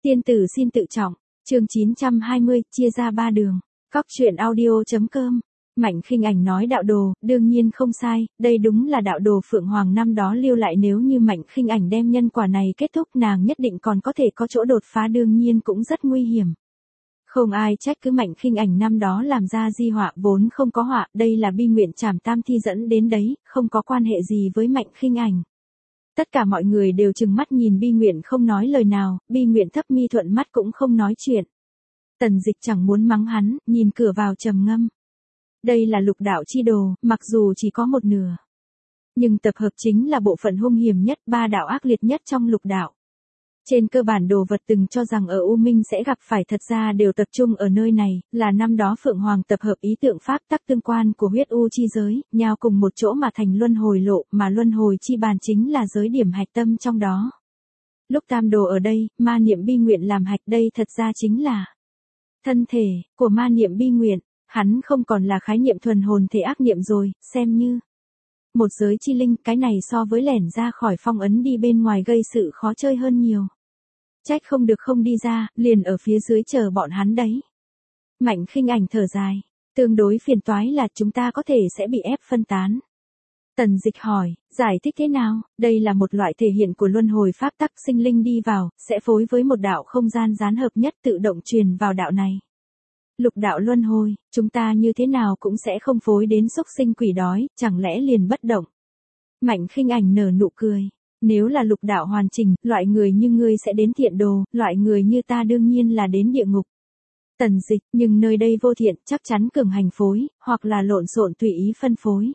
Tiên tử xin tự trọng, chương 920, chia ra ba đường. Cóc truyện audio.com. Mạnh Khinh Ảnh nói đạo đồ, đương nhiên không sai, đây đúng là đạo đồ Phượng Hoàng năm đó lưu lại, nếu như Mạnh Khinh Ảnh đem nhân quả này kết thúc, nàng nhất định còn có thể có chỗ đột phá, đương nhiên cũng rất nguy hiểm. Không ai trách cứ Mạnh Khinh Ảnh năm đó làm ra di họa, vốn không có họa, đây là bi nguyện trảm tam thi dẫn đến đấy, không có quan hệ gì với Mạnh Khinh Ảnh. Tất cả mọi người đều trừng mắt nhìn Bi Nguyện không nói lời nào, Bi Nguyện thấp mi thuận mắt cũng không nói chuyện. Tần Dịch chẳng muốn mắng hắn, nhìn cửa vào trầm ngâm. Đây là lục đạo chi đồ, mặc dù chỉ có một nửa, nhưng tập hợp chính là bộ phận hung hiểm nhất, ba đạo ác liệt nhất trong lục đạo. Trên cơ bản đồ vật từng cho rằng ở U Minh sẽ gặp phải thật ra đều tập trung ở nơi này, là năm đó Phượng Hoàng tập hợp ý tượng pháp tắc tương quan của huyết u chi giới, nhào cùng một chỗ mà thành luân hồi lộ, mà luân hồi chi bàn chính là giới điểm hạch tâm trong đó. Lúc tam đồ ở đây, ma niệm Bi Nguyện làm hạch, đây thật ra chính là thân thể của ma niệm Bi Nguyện, hắn không còn là khái niệm thuần hồn thể ác niệm rồi, xem như một giới chi linh, cái này so với lẻn ra khỏi phong ấn đi bên ngoài gây sự khó chơi hơn nhiều. Trách không được không đi ra, liền ở phía dưới chờ bọn hắn đấy. Mạnh Khinh Ảnh thở dài, tương đối phiền toái là chúng ta có thể sẽ bị ép phân tán. Tần Dịch hỏi, giải thích thế nào? Đây là một loại thể hiện của luân hồi pháp tắc, sinh linh đi vào, sẽ phối với một đạo không gian gián hợp nhất tự động truyền vào đạo này. Lục đạo luân hồi, chúng ta như thế nào cũng sẽ không phối đến xúc sinh quỷ đói, chẳng lẽ liền bất động? Mạnh Khinh Ảnh nở nụ cười. Nếu là lục đạo hoàn chỉnh, loại người như ngươi sẽ đến thiện đồ, loại người như ta đương nhiên là đến địa ngục. Tần Dịch, nhưng nơi đây vô thiện, chắc chắn cường hành phối, hoặc là lộn xộn tùy ý phân phối.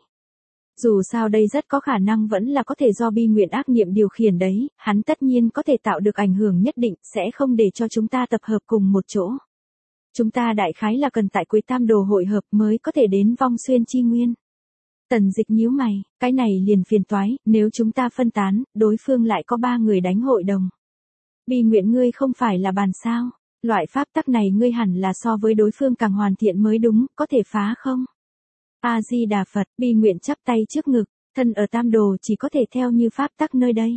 Dù sao đây rất có khả năng vẫn là có thể do Bi Nguyện ác niệm điều khiển đấy, hắn tất nhiên có thể tạo được ảnh hưởng nhất định, sẽ không để cho chúng ta tập hợp cùng một chỗ. Chúng ta đại khái là cần tại cuối tam đồ hội hợp mới có thể đến vong xuyên chi nguyên. Tần Dịch nhíu mày, cái này liền phiền toái, nếu chúng ta phân tán, đối phương lại có 3 người đánh hội đồng. Bi Nguyện ngươi không phải là bàn sao, loại pháp tắc này ngươi hẳn là so với đối phương càng hoàn thiện mới đúng, có thể phá không? A-di-đà Phật, Bi Nguyện chắp tay trước ngực, thân ở tam đồ chỉ có thể theo như pháp tắc nơi đây.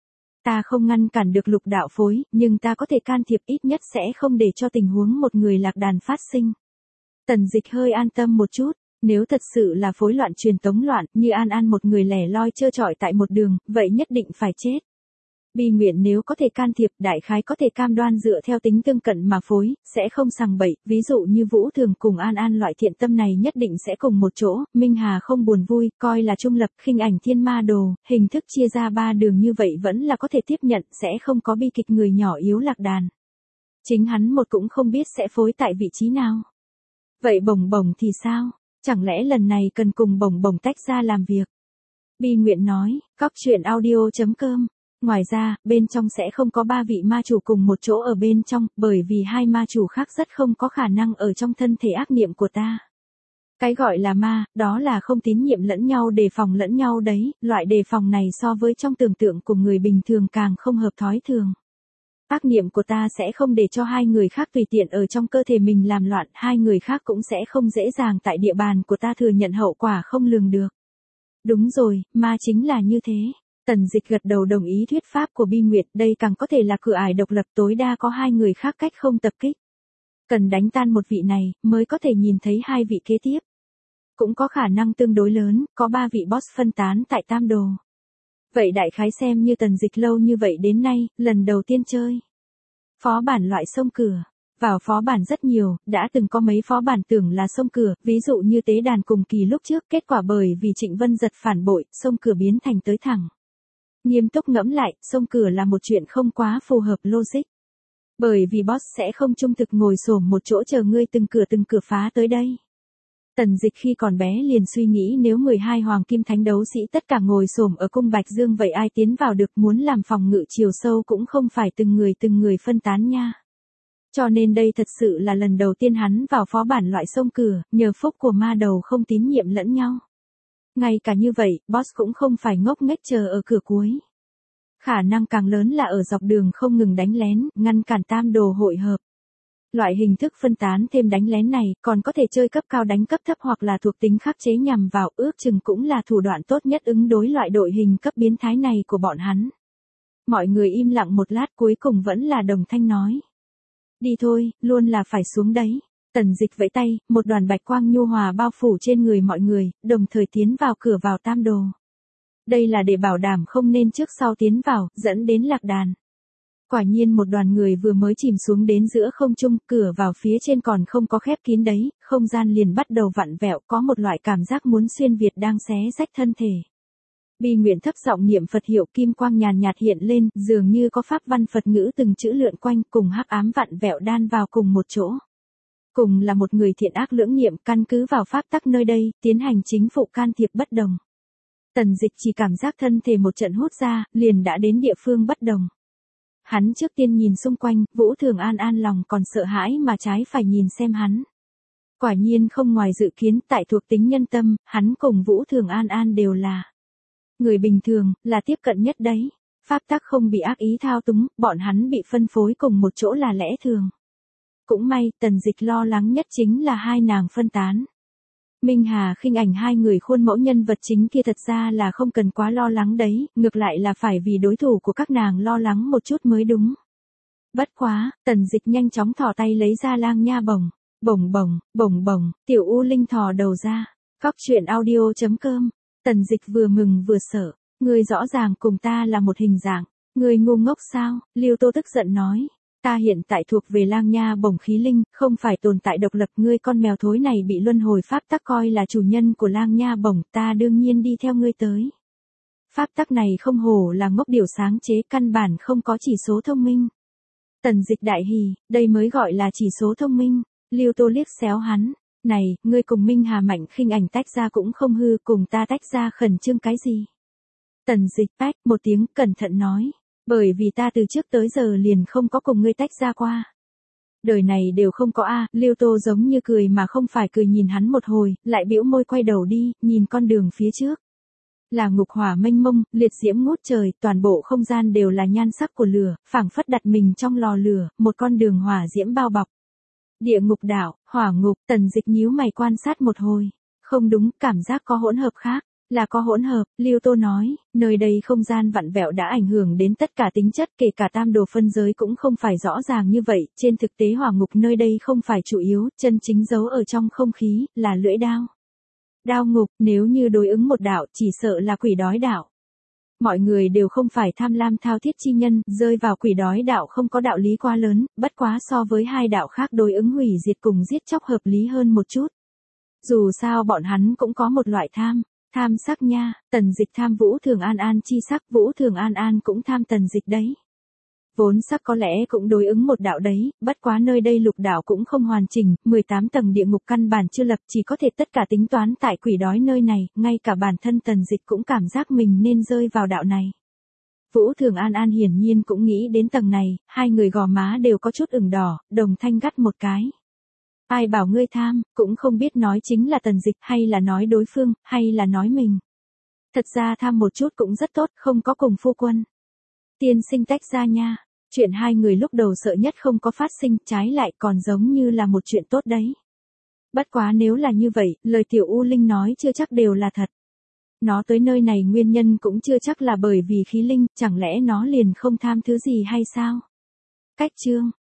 Ta không ngăn cản được lục đạo phối, nhưng ta có thể can thiệp, ít nhất sẽ không để cho tình huống một người lạc đàn phát sinh. Tần Dịch hơi an tâm một chút. Nếu thật sự là phối loạn truyền tống loạn, như An An một người lẻ loi trơ trọi tại một đường, vậy nhất định phải chết. Bi Nguyện nếu có thể can thiệp, đại khái có thể cam đoan dựa theo tính tương cận mà phối, sẽ không sằng bậy, ví dụ như Vũ Thường cùng An An loại thiện tâm này nhất định sẽ cùng một chỗ, Minh Hà không buồn vui, coi là trung lập, Khinh Ảnh thiên ma đồ, hình thức chia ra 3 đường như vậy vẫn là có thể tiếp nhận, sẽ không có bi kịch người nhỏ yếu lạc đàn. Chính hắn một cũng không biết sẽ phối tại vị trí nào. Vậy Bồng Bồng thì sao? Chẳng lẽ lần này cần cùng Bồng Bồng tách ra làm việc? Bi Nguyện nói, cóc truyện audio.com. Ngoài ra, bên trong sẽ không có 3 vị ma chủ cùng một chỗ ở bên trong, bởi vì 2 ma chủ khác rất không có khả năng ở trong thân thể ác niệm của ta. Cái gọi là ma, đó là không tín nhiệm lẫn nhau, đề phòng lẫn nhau đấy, loại đề phòng này so với trong tưởng tượng của người bình thường càng không hợp thói thường. Ác niệm của ta sẽ không để cho 2 người khác tùy tiện ở trong cơ thể mình làm loạn, 2 người khác cũng sẽ không dễ dàng tại địa bàn của ta thừa nhận hậu quả không lường được. Đúng rồi, ma chính là như thế. Tần Dịch gật đầu đồng ý thuyết pháp của Bi Nguyệt, đây càng có thể là cửa ải độc lập, tối đa có 2 người khác cách không tập kích. Cần đánh tan một vị này, mới có thể nhìn thấy 2 vị kế tiếp. Cũng có khả năng tương đối lớn, có 3 vị boss phân tán tại tam đồ. Vậy đại khái xem như Tần Dịch lâu như vậy đến nay, lần đầu tiên chơi phó bản loại sông cửa. Vào phó bản rất nhiều, đã từng có mấy phó bản tưởng là sông cửa, ví dụ như tế đàn cùng kỳ lúc trước, kết quả bởi vì Trịnh Vân Giật phản bội, sông cửa biến thành tới thẳng. Nghiêm túc ngẫm lại, sông cửa là một chuyện không quá phù hợp logic. Bởi vì boss sẽ không trung thực ngồi xổm một chỗ chờ ngươi từng cửa phá tới đây. Tần Dịch khi còn bé liền suy nghĩ nếu 12 hoàng kim thánh đấu sĩ tất cả ngồi xổm ở cung Bạch Dương vậy ai tiến vào được, muốn làm phòng ngự chiều sâu cũng không phải từng người phân tán nha. Cho nên đây thật sự là lần đầu tiên hắn vào phó bản loại sông cửa, nhờ phúc của ma đầu không tín nhiệm lẫn nhau. Ngay cả như vậy, boss cũng không phải ngốc nghếch chờ ở cửa cuối. Khả năng càng lớn là ở dọc đường không ngừng đánh lén, ngăn cản tam đồ hội hợp. Loại hình thức phân tán thêm đánh lén này, còn có thể chơi cấp cao đánh cấp thấp hoặc là thuộc tính khắc chế nhằm vào, ước chừng cũng là thủ đoạn tốt nhất ứng đối loại đội hình cấp biến thái này của bọn hắn. Mọi người im lặng một lát cuối cùng vẫn là đồng thanh nói. Đi thôi, luôn là phải xuống đấy. Tần Dịch vẫy tay, một đoàn bạch quang nhu hòa bao phủ trên người mọi người, đồng thời tiến vào cửa vào tam đồ. Đây là để bảo đảm không nên trước sau tiến vào, dẫn đến lạc đàn. Quả nhiên một đoàn người vừa mới chìm xuống đến giữa không trung, cửa vào phía trên còn không có khép kín đấy, không gian liền bắt đầu vặn vẹo, có một loại cảm giác muốn xuyên việt đang xé rách thân thể. Bi nguyện thấp giọng niệm Phật hiệu, kim quang nhàn nhạt hiện lên, dường như có pháp văn Phật ngữ từng chữ lượn quanh, cùng hắc ám vặn vẹo đan vào cùng một chỗ. Cùng là một người thiện ác lưỡng nhiệm, căn cứ vào pháp tắc nơi đây, tiến hành chính phụ can thiệp bất đồng. Tần Dịch chỉ cảm giác thân thể một trận hút ra, liền đã đến địa phương bất đồng. Hắn trước tiên nhìn xung quanh, Vũ Thường An an lòng còn sợ hãi mà trái phải nhìn xem hắn. Quả nhiên không ngoài dự kiến, tại thuộc tính nhân tâm, hắn cùng Vũ Thường An an đều là người bình thường, là tiếp cận nhất đấy. Pháp tắc không bị ác ý thao túng, bọn hắn bị phân phối cùng một chỗ là lẽ thường. Cũng may, Tần Dịch lo lắng nhất chính là hai nàng phân tán. Minh Hà Khinh Ảnh hai người khuôn mẫu nhân vật chính kia thật ra là không cần quá lo lắng đấy, ngược lại là phải vì đối thủ của các nàng lo lắng một chút mới đúng. Bất quá, Tần Dịch nhanh chóng thò tay lấy ra lang nha bổng. Bổng bổng, bổng bổng, tiểu U Linh thò đầu ra. Cóc truyện audio.com. Tần Dịch vừa mừng vừa sợ. Ngươi rõ ràng cùng ta là một hình dạng. Ngươi ngu ngốc sao? Liêu Tô tức giận nói. Ta hiện tại thuộc về lang nha bổng khí linh, không phải tồn tại độc lập. Ngươi con mèo thối này bị luân hồi pháp tắc coi là chủ nhân của lang nha bổng, ta đương nhiên đi theo ngươi tới. Pháp tắc này không hổ là ngốc điều sáng chế, căn bản không có chỉ số thông minh. Tần Dịch đại hỉ, đây mới gọi là chỉ số thông minh. Liêu Tô liếc xéo hắn. Này, ngươi cùng Minh Hà Mạnh Khinh Ảnh tách ra cũng không hư, cùng ta tách ra khẩn trương cái gì? Tần Dịch tách một tiếng cẩn thận nói. Bởi vì ta từ trước tới giờ liền không có cùng ngươi tách ra qua. Đời này đều không có a. Liêu Tô giống như cười mà không phải cười nhìn hắn một hồi, lại bĩu môi quay đầu đi, nhìn con đường phía trước. Là ngục hỏa mênh mông, liệt diễm ngút trời, toàn bộ không gian đều là nhan sắc của lửa, phảng phất đặt mình trong lò lửa, một con đường hỏa diễm bao bọc. Địa ngục đảo, hỏa ngục, Tần Dịch nhíu mày quan sát một hồi. Không đúng, cảm giác có hỗn hợp khác. Là có hỗn hợp, Liêu Tô nói, nơi đây không gian vặn vẹo đã ảnh hưởng đến tất cả tính chất, kể cả tam đồ phân giới cũng không phải rõ ràng như vậy, trên thực tế hỏa ngục nơi đây không phải chủ yếu, chân chính giấu ở trong không khí, là lưỡi đao. Đao ngục, nếu như đối ứng một đạo, chỉ sợ là quỷ đói đạo. Mọi người đều không phải tham lam thao thiết chi nhân, rơi vào quỷ đói đạo không có đạo lý quá lớn, bất quá so với hai đạo khác đối ứng hủy diệt cùng giết chóc hợp lý hơn một chút. Dù sao bọn hắn cũng có một loại tham sắc nha. Tần Dịch tham Vũ Thường An An chi sắc, Vũ Thường An An cũng tham Tần Dịch đấy. Vốn sắc có lẽ cũng đối ứng một đạo đấy, bất quá nơi đây lục đạo cũng không hoàn chỉnh, 18 tầng địa ngục căn bản chưa lập, chỉ có thể tất cả tính toán tại quỷ đói nơi này, ngay cả bản thân Tần Dịch cũng cảm giác mình nên rơi vào đạo này. Vũ Thường An An hiển nhiên cũng nghĩ đến tầng này, hai người gò má đều có chút ửng đỏ, đồng thanh gắt một cái. Ai bảo ngươi tham, cũng không biết nói chính là Tần Dịch hay là nói đối phương, hay là nói mình. Thật ra tham một chút cũng rất tốt, không có cùng phu quân. Tiên sinh tách ra nha. Chuyện hai người lúc đầu sợ nhất không có phát sinh, trái lại còn giống như là một chuyện tốt đấy. Bất quá nếu là như vậy, lời tiểu U Linh nói chưa chắc đều là thật. Nó tới nơi này nguyên nhân cũng chưa chắc là bởi vì khí linh, chẳng lẽ nó liền không tham thứ gì hay sao? Cách chương.